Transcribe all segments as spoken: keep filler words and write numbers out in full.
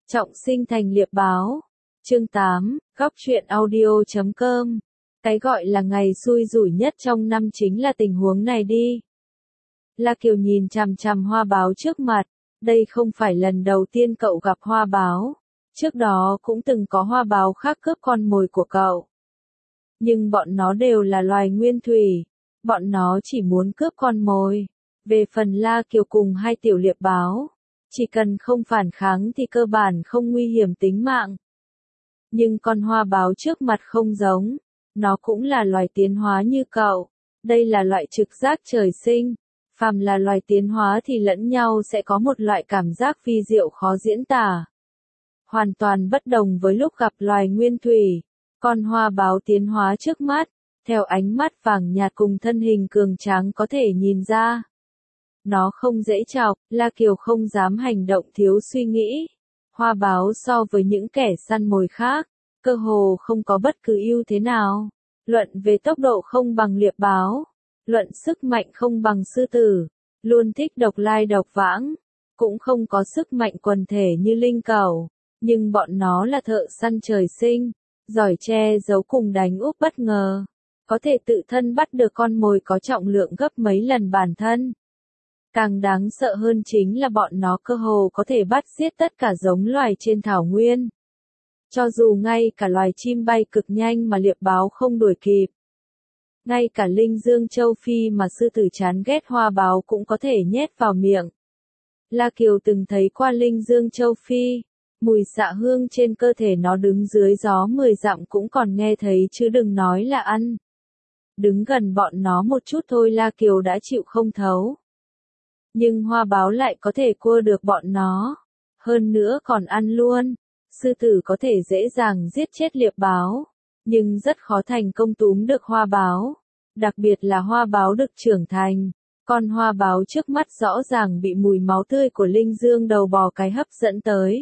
Trọng sinh thành liệp báo. Chương tám, góc truyện audio chấm com. Cái gọi là ngày xui rủi nhất trong năm chính là tình huống này đi. La Kiều nhìn chằm chằm hoa báo trước mặt, đây không phải lần đầu tiên cậu gặp hoa báo, trước đó cũng từng có hoa báo khác cướp con mồi của cậu. Nhưng bọn nó đều là loài nguyên thủy, bọn nó chỉ muốn cướp con mồi. Về phần La Kiều cùng hai tiểu liệp báo, chỉ cần không phản kháng thì cơ bản không nguy hiểm tính mạng. Nhưng con hoa báo trước mặt không giống, nó cũng là loài tiến hóa như cậu, đây là loại trực giác trời sinh, phàm là loài tiến hóa thì lẫn nhau sẽ có một loại cảm giác vi diệu khó diễn tả. Hoàn toàn bất đồng với lúc gặp loài nguyên thủy, con hoa báo tiến hóa trước mắt, theo ánh mắt vàng nhạt cùng thân hình cường tráng có thể nhìn ra. Nó không dễ chọc, La Kiều không dám hành động thiếu suy nghĩ. Hoa báo so với những kẻ săn mồi khác, cơ hồ không có bất cứ ưu thế nào. Luận về tốc độ không bằng liệp báo, luận sức mạnh không bằng sư tử, luôn thích độc lai độc vãng, cũng không có sức mạnh quần thể như linh cẩu, nhưng bọn nó là thợ săn trời sinh, giỏi che giấu cùng đánh úp bất ngờ, có thể tự thân bắt được con mồi có trọng lượng gấp mấy lần bản thân. Càng đáng sợ hơn chính là bọn nó cơ hồ có thể bắt giết tất cả giống loài trên thảo nguyên. Cho dù ngay cả loài chim bay cực nhanh mà liệp báo không đuổi kịp. Ngay cả linh dương châu Phi mà sư tử chán ghét hoa báo cũng có thể nhét vào miệng. La Kiều từng thấy qua linh dương châu Phi, mùi xạ hương trên cơ thể nó đứng dưới gió mười dặm cũng còn nghe thấy chứ đừng nói là ăn. Đứng gần bọn nó một chút thôi La Kiều đã chịu không thấu. Nhưng hoa báo lại có thể cua được bọn nó, hơn nữa còn ăn luôn. Sư tử có thể dễ dàng giết chết liệp báo, nhưng rất khó thành công túm được hoa báo, đặc biệt là hoa báo được trưởng thành. Con hoa báo trước mắt rõ ràng bị mùi máu tươi của linh dương đầu bò cái hấp dẫn tới.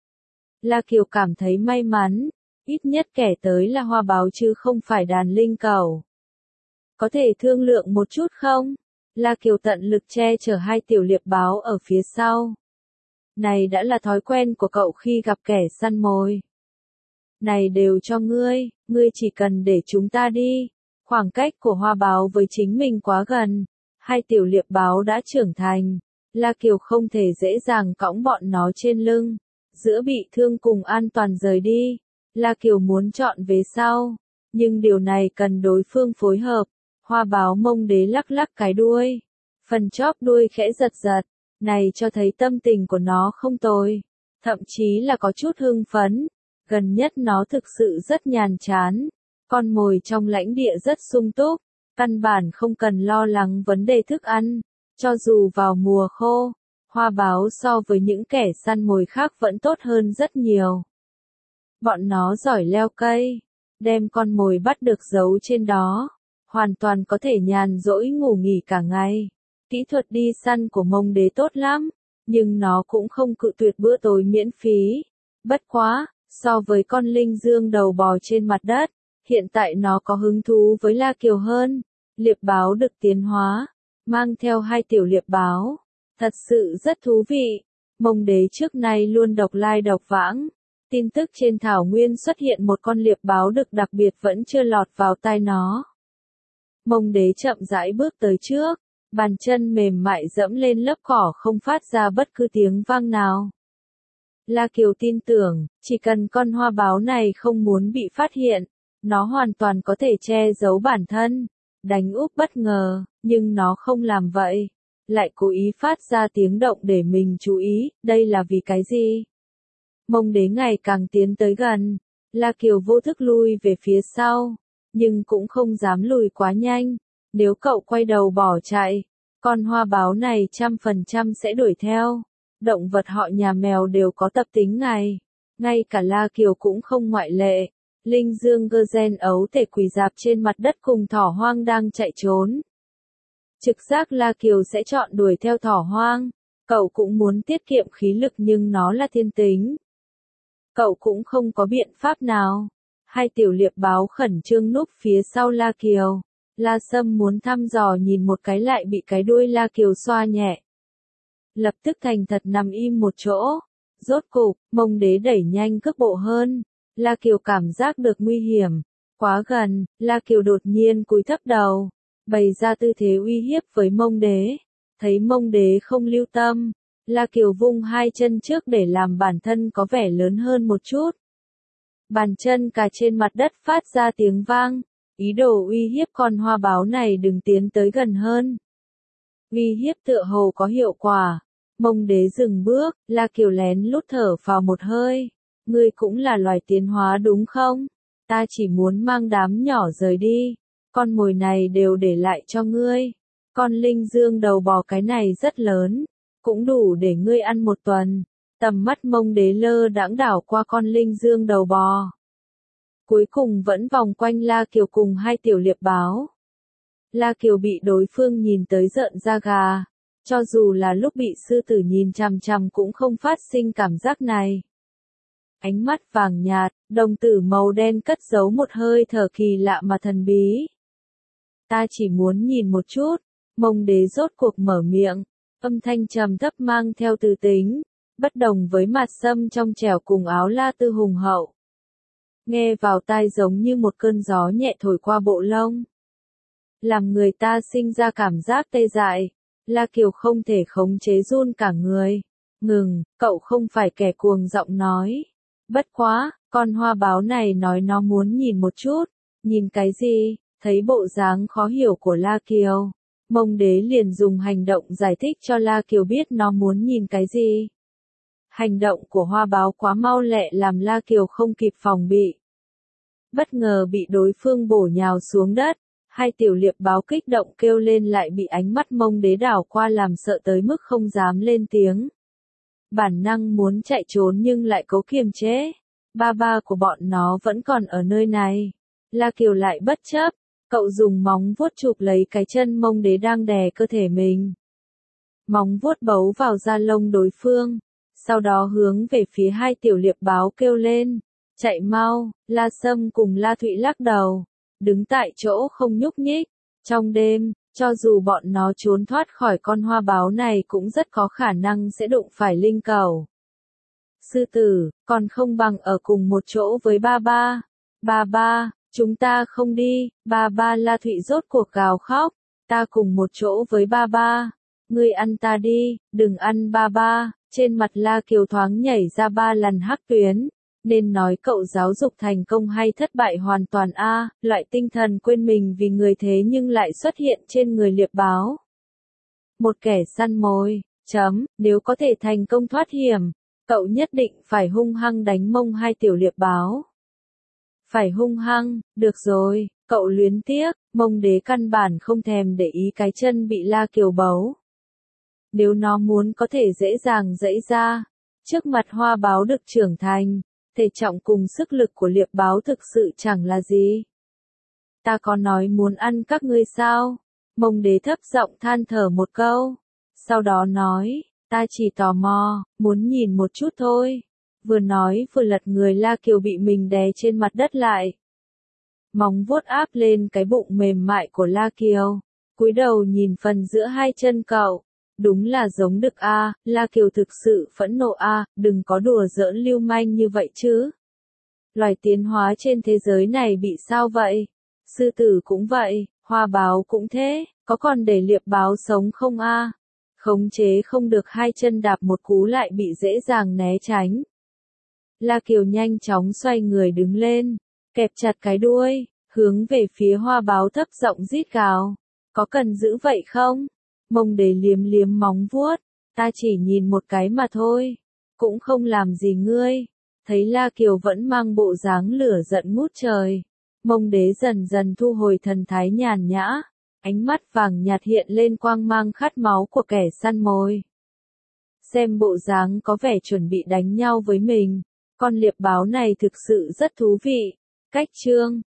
La Kiều cảm thấy may mắn, ít nhất kẻ tới là hoa báo chứ không phải đàn linh cẩu. Có thể thương lượng một chút không? La Kiều tận lực che chở hai tiểu liệp báo ở phía sau. Này đã là thói quen của cậu khi gặp kẻ săn mồi. Này đều cho ngươi, ngươi chỉ cần để chúng ta đi. Khoảng cách của hoa báo với chính mình quá gần. Hai tiểu liệp báo đã trưởng thành. La Kiều không thể dễ dàng cõng bọn nó trên lưng. Giữa bị thương cùng an toàn rời đi. La Kiều muốn chọn vế sau. Nhưng điều này cần đối phương phối hợp. Hoa báo mông đế lắc lắc cái đuôi. Phần chóp đuôi khẽ giật giật. Này cho thấy tâm tình của nó không tồi. Thậm chí là có chút hưng phấn. Gần nhất nó thực sự rất nhàn chán. Con mồi trong lãnh địa rất sung túc. Căn bản không cần lo lắng vấn đề thức ăn. Cho dù vào mùa khô, hoa báo so với những kẻ săn mồi khác vẫn tốt hơn rất nhiều. Bọn nó giỏi leo cây. Đem con mồi bắt được giấu trên đó. Hoàn toàn có thể nhàn rỗi ngủ nghỉ cả ngày. Kỹ thuật đi săn của mông đế tốt lắm, nhưng nó cũng không cự tuyệt bữa tối miễn phí. Bất quá, so với con linh dương đầu bò trên mặt đất, hiện tại nó có hứng thú với La Kiều hơn. Liệp báo được tiến hóa, mang theo hai tiểu liệp báo. Thật sự rất thú vị. Mông đế trước nay luôn độc lai độc vãng. Tin tức trên thảo nguyên xuất hiện một con liệp báo được đặc biệt vẫn chưa lọt vào tai nó. Mông đế chậm rãi bước tới trước. Bàn chân mềm mại dẫm lên lớp cỏ không phát ra bất cứ tiếng vang nào. La Kiều tin tưởng, chỉ cần con hoa báo này không muốn bị phát hiện, nó hoàn toàn có thể che giấu bản thân, đánh úp bất ngờ, nhưng nó không làm vậy. Lại cố ý phát ra tiếng động để mình chú ý, đây là vì cái gì? Mông đế ngày càng tiến tới gần, La Kiều vô thức lui về phía sau, nhưng cũng không dám lùi quá nhanh. Nếu cậu quay đầu bỏ chạy, con hoa báo này trăm phần trăm sẽ đuổi theo. Động vật họ nhà mèo đều có tập tính này. Ngay cả La Kiều cũng không ngoại lệ. Linh dương gơ gen ấu thể quỳ dạp trên mặt đất cùng thỏ hoang đang chạy trốn. Trực giác La Kiều sẽ chọn đuổi theo thỏ hoang. Cậu cũng muốn tiết kiệm khí lực nhưng nó là thiên tính. Cậu cũng không có biện pháp nào. Hai tiểu liệp báo khẩn trương núp phía sau La Kiều. La Sâm muốn thăm dò nhìn một cái lại bị cái đuôi La Kiều xoa nhẹ. Lập tức thành thật nằm im một chỗ, Rốt cục, Mông Đế đẩy nhanh cước bộ hơn. La Kiều cảm giác được nguy hiểm. Quá gần, La Kiều đột nhiên cúi thấp đầu, bày ra tư thế uy hiếp với Mông Đế. Thấy Mông Đế không lưu tâm, La Kiều vung hai chân trước để làm bản thân có vẻ lớn hơn một chút. Bàn chân cà trên mặt đất phát ra tiếng vang, ý đồ uy hiếp con hoa báo này đừng tiến tới gần hơn. Uy hiếp tựa hồ có hiệu quả. Mông Đế dừng bước, La Kiều lén lút thở vào một hơi. Ngươi cũng là loài tiến hóa đúng không? Ta chỉ muốn mang đám nhỏ rời đi. Con mồi này đều để lại cho ngươi. Con linh dương đầu bò cái này rất lớn, cũng đủ để ngươi ăn một tuần. Tầm mắt Mông Đế lơ đãng đảo qua con linh dương đầu bò. Cuối cùng vẫn vòng quanh La Kiều cùng hai tiểu liệp báo. La Kiều bị đối phương nhìn tới rợn da gà. Cho dù là lúc bị sư tử nhìn chằm chằm cũng không phát sinh cảm giác này. Ánh mắt vàng nhạt, đồng tử màu đen cất giấu một hơi thở kỳ lạ mà thần bí. Ta chỉ muốn nhìn một chút. Mông Đế rốt cuộc mở miệng, âm thanh trầm thấp mang theo từ tính, bất đồng với mặt sâm trong trẻo cùng áo la tư hùng hậu. Nghe vào tai giống như một cơn gió nhẹ thổi qua bộ lông. Làm người ta sinh ra cảm giác tê dại. La Kiều không thể khống chế run cả người. Ngừng, cậu không phải kẻ cuồng giọng nói. Bất quá, con hoa báo này nói nó muốn nhìn một chút. Nhìn cái gì? Thấy bộ dáng khó hiểu của La Kiều. Mông Đế liền dùng hành động giải thích cho La Kiều biết nó muốn nhìn cái gì. Hành động của hoa báo quá mau lẹ làm La Kiều không kịp phòng bị. Bất ngờ bị đối phương bổ nhào xuống đất. Hai tiểu liệp báo kích động kêu lên lại bị ánh mắt Mông Đế đảo qua làm sợ tới mức không dám lên tiếng. Bản năng muốn chạy trốn nhưng lại cố kiềm chế. Ba ba của bọn nó vẫn còn ở nơi này. La Kiều lại bất chấp. Cậu dùng móng vuốt chụp lấy cái chân Mông Đế đang đè cơ thể mình. Móng vuốt bấu vào da lông đối phương. Sau đó hướng về phía hai tiểu liệp báo kêu lên. Chạy mau, La Sâm cùng La Thụy lắc đầu. Đứng tại chỗ không nhúc nhích. Trong đêm, cho dù bọn nó trốn thoát khỏi con hoa báo này cũng rất có khả năng sẽ đụng phải linh cẩu. Sư tử, còn không bằng ở cùng một chỗ với ba ba. Ba ba, chúng ta không đi. Ba ba La Thụy rốt cuộc gào khóc. Ta cùng một chỗ với ba ba. Ngươi ăn ta đi, đừng ăn ba ba. Trên mặt La Kiều thoáng nhảy ra ba lần hắc tuyến. Nên nói cậu giáo dục thành công hay thất bại hoàn toàn a, à, loại tinh thần quên mình vì người thế nhưng lại xuất hiện trên người liệp báo. Một kẻ săn mồi, chấm, nếu có thể thành công thoát hiểm, cậu nhất định phải hung hăng đánh mông hai tiểu liệp báo. Phải hung hăng, được rồi, cậu luyến tiếc, Mông Đế căn bản không thèm để ý cái chân bị La Kiều bấu. Nếu nó muốn có thể dễ dàng dẫy ra, trước mặt hoa báo được trưởng thành. Thể trọng cùng sức lực của liệp báo thực sự chẳng là gì. Ta có nói muốn ăn các ngươi sao? Mông Đế thấp giọng than thở một câu. Sau đó nói, ta chỉ tò mò, muốn nhìn một chút thôi. Vừa nói vừa lật người La Kiều bị mình đè trên mặt đất lại. Móng vuốt áp lên cái bụng mềm mại của La Kiều. Cúi đầu nhìn phần giữa hai chân cậu. Đúng là giống đực a, à, La Kiều thực sự phẫn nộ a, à, đừng có đùa giỡn lưu manh như vậy chứ. Loài tiến hóa trên thế giới này bị sao vậy? Sư tử cũng vậy, hoa báo cũng thế, có còn để liệp báo sống không a? À? Khống chế không được hai chân đạp một cú lại bị dễ dàng né tránh. La Kiều nhanh chóng xoay người đứng lên, kẹp chặt cái đuôi, hướng về phía hoa báo thấp giọng rít gào. Có cần giữ vậy không? Mông Đế liếm liếm móng vuốt, ta chỉ nhìn một cái mà thôi, cũng không làm gì ngươi. Thấy La Kiều vẫn mang bộ dáng lửa giận ngút trời, Mông Đế dần dần thu hồi thần thái nhàn nhã, ánh mắt vàng nhạt hiện lên quang mang khát máu của kẻ săn mồi. Xem bộ dáng có vẻ chuẩn bị đánh nhau với mình, con liệp báo này thực sự rất thú vị. Cách chương